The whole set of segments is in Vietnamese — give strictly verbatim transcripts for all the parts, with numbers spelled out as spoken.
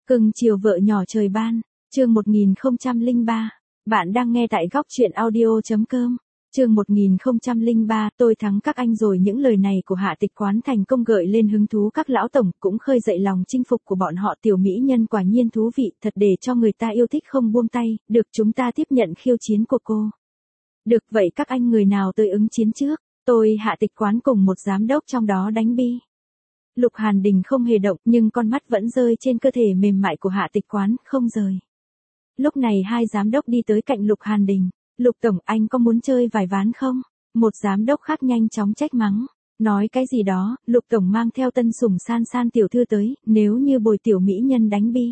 Cưng chiều vợ nhỏ trời ban, chương một nghìn không trăm lẻ ba. Bạn đang nghe tại góc truyện audio.com. Chương một nghìn không trăm lẻ ba, tôi thắng các anh rồi. Những lời này của Hạ Tịch Quán thành công gợi lên hứng thú các lão tổng, cũng khơi dậy lòng chinh phục của bọn họ. Tiểu mỹ nhân quả nhiên thú vị, thật để cho người ta yêu thích không buông tay. Được, chúng ta tiếp nhận khiêu chiến của cô. Được, vậy các anh người nào tới ứng chiến trước? Tôi Hạ Tịch Quán cùng một giám đốc trong đó đánh bi. Lục Hàn Đình không hề động, nhưng con mắt vẫn rơi trên cơ thể mềm mại của Hạ Tịch Quán, không rời. Lúc này hai giám đốc đi tới cạnh Lục Hàn Đình. Lục tổng, anh có muốn chơi vài ván không? Một giám đốc khác nhanh chóng trách mắng. Nói cái gì đó, Lục tổng mang theo tân sủng San San tiểu thư tới, nếu như bồi tiểu mỹ nhân đánh bi.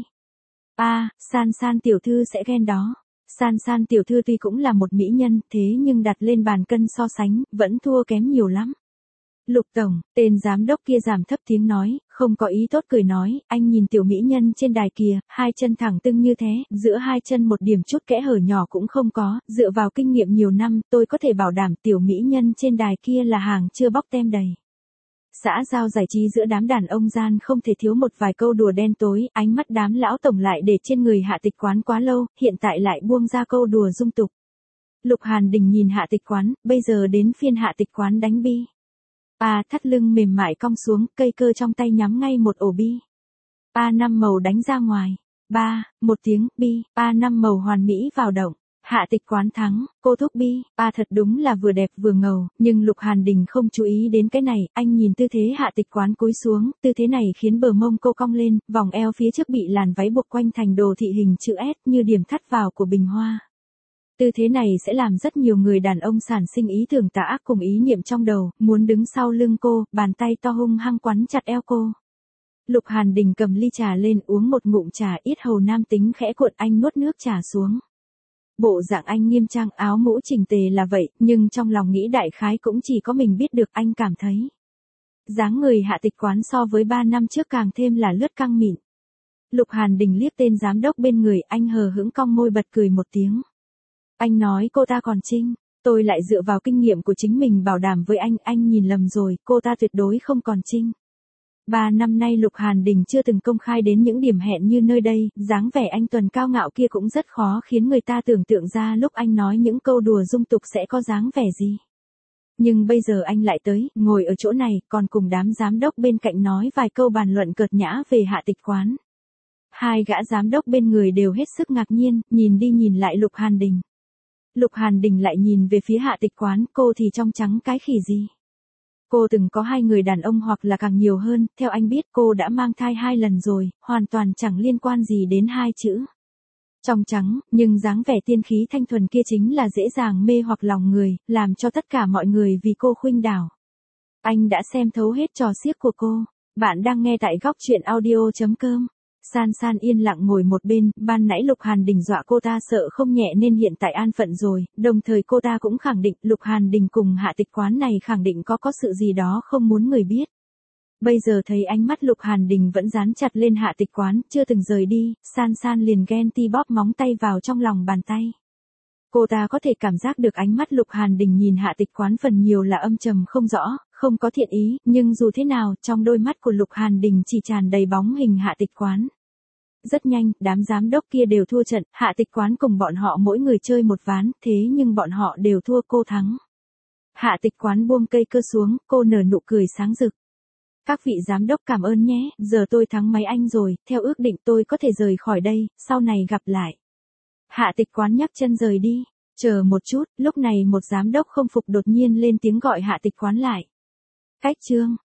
À, San San tiểu thư sẽ ghen đó. San San tiểu thư tuy cũng là một mỹ nhân, thế nhưng đặt lên bàn cân so sánh, vẫn thua kém nhiều lắm. Lục tổng, tên giám đốc kia giảm thấp tiếng nói, không có ý tốt cười nói, anh nhìn tiểu mỹ nhân trên đài kìa, hai chân thẳng tưng như thế, giữa hai chân một điểm chút kẽ hở nhỏ cũng không có, dựa vào kinh nghiệm nhiều năm, tôi có thể bảo đảm tiểu mỹ nhân trên đài kia là hàng chưa bóc tem đầy. Xã giao giải trí giữa đám đàn ông gian không thể thiếu một vài câu đùa đen tối, ánh mắt đám lão tổng lại để trên người Hạ Tịch Quán quá lâu, hiện tại lại buông ra câu đùa dung tục. Lục Hàn Đình nhìn Hạ Tịch Quán, bây giờ đến phiên Hạ Tịch Quán đánh bi. A thắt lưng mềm mại cong xuống, cây cơ trong tay nhắm ngay một ổ bi. A năm màu đánh ra ngoài. Ba, một tiếng, bi, A năm màu hoàn mỹ vào động. Hạ Tịch Quán thắng, cô thúc bi, A thật đúng là vừa đẹp vừa ngầu, nhưng Lục Hàn Đình không chú ý đến cái này, anh nhìn tư thế Hạ Tịch Quán cúi xuống, tư thế này khiến bờ mông cô cong lên, vòng eo phía trước bị làn váy buộc quanh thành đồ thị hình chữ S như điểm thắt vào của bình hoa. Tư thế này sẽ làm rất nhiều người đàn ông sản sinh ý tưởng tà ác cùng ý niệm trong đầu, muốn đứng sau lưng cô, bàn tay to hung hăng quắn chặt eo cô. Lục Hàn Đình cầm ly trà lên uống một ngụm trà, yết hầu nam tính khẽ cuộn, anh nuốt nước trà xuống. Bộ dạng anh nghiêm trang, áo mũ chỉnh tề là vậy, nhưng trong lòng nghĩ đại khái cũng chỉ có mình biết được. Anh cảm thấy dáng người Hạ Tịch Quán so với ba năm trước càng thêm là lướt căng mịn. Lục Hàn Đình liếc tên giám đốc bên người, anh hờ hững cong môi bật cười một tiếng. Anh nói cô ta còn trinh, tôi lại dựa vào kinh nghiệm của chính mình bảo đảm với anh, anh nhìn lầm rồi, cô ta tuyệt đối không còn trinh. Ba năm nay Lục Hàn Đình chưa từng công khai đến những điểm hẹn như nơi đây, dáng vẻ anh tuần cao ngạo kia cũng rất khó khiến người ta tưởng tượng ra lúc anh nói những câu đùa dung tục sẽ có dáng vẻ gì. Nhưng bây giờ anh lại tới, ngồi ở chỗ này, còn cùng đám giám đốc bên cạnh nói vài câu bàn luận cợt nhã về Hạ Tịch Quán. Hai gã giám đốc bên người đều hết sức ngạc nhiên, nhìn đi nhìn lại Lục Hàn Đình. Lục Hàn Đình lại nhìn về phía Hạ Tịch Quán, cô thì trong trắng cái khỉ gì. Cô từng có hai người đàn ông hoặc là càng nhiều hơn, theo anh biết cô đã mang thai hai lần rồi, hoàn toàn chẳng liên quan gì đến hai chữ trong trắng, nhưng dáng vẻ tiên khí thanh thuần kia chính là dễ dàng mê hoặc lòng người, làm cho tất cả mọi người vì cô khuynh đảo. Anh đã xem thấu hết trò xiếc của cô. Bạn đang nghe tại góc truyện audio.com. San San yên lặng ngồi một bên, ban nãy Lục Hàn Đình dọa cô ta sợ không nhẹ nên hiện tại an phận rồi, đồng thời cô ta cũng khẳng định Lục Hàn Đình cùng Hạ Tịch Quán này khẳng định có có sự gì đó không muốn người biết. Bây giờ thấy ánh mắt Lục Hàn Đình vẫn dán chặt lên Hạ Tịch Quán, chưa từng rời đi, San San liền ghen ti bóp móng tay vào trong lòng bàn tay. Cô ta có thể cảm giác được ánh mắt Lục Hàn Đình nhìn Hạ Tịch Quán phần nhiều là âm trầm không rõ, không có thiện ý, nhưng dù thế nào, trong đôi mắt của Lục Hàn Đình chỉ tràn đầy bóng hình Hạ Tịch Quán. Rất nhanh, đám giám đốc kia đều thua trận, Hạ Tịch Quán cùng bọn họ mỗi người chơi một ván, thế nhưng bọn họ đều thua, cô thắng. Hạ Tịch Quán buông cây cơ xuống, cô nở nụ cười sáng rực. Các vị giám đốc cảm ơn nhé, giờ tôi thắng mấy anh rồi, theo ước định tôi có thể rời khỏi đây, sau này gặp lại. Hạ Tịch Quán nhấc chân rời đi, chờ một chút, lúc này một giám đốc không phục đột nhiên lên tiếng gọi Hạ Tịch Quán lại. Cách chương.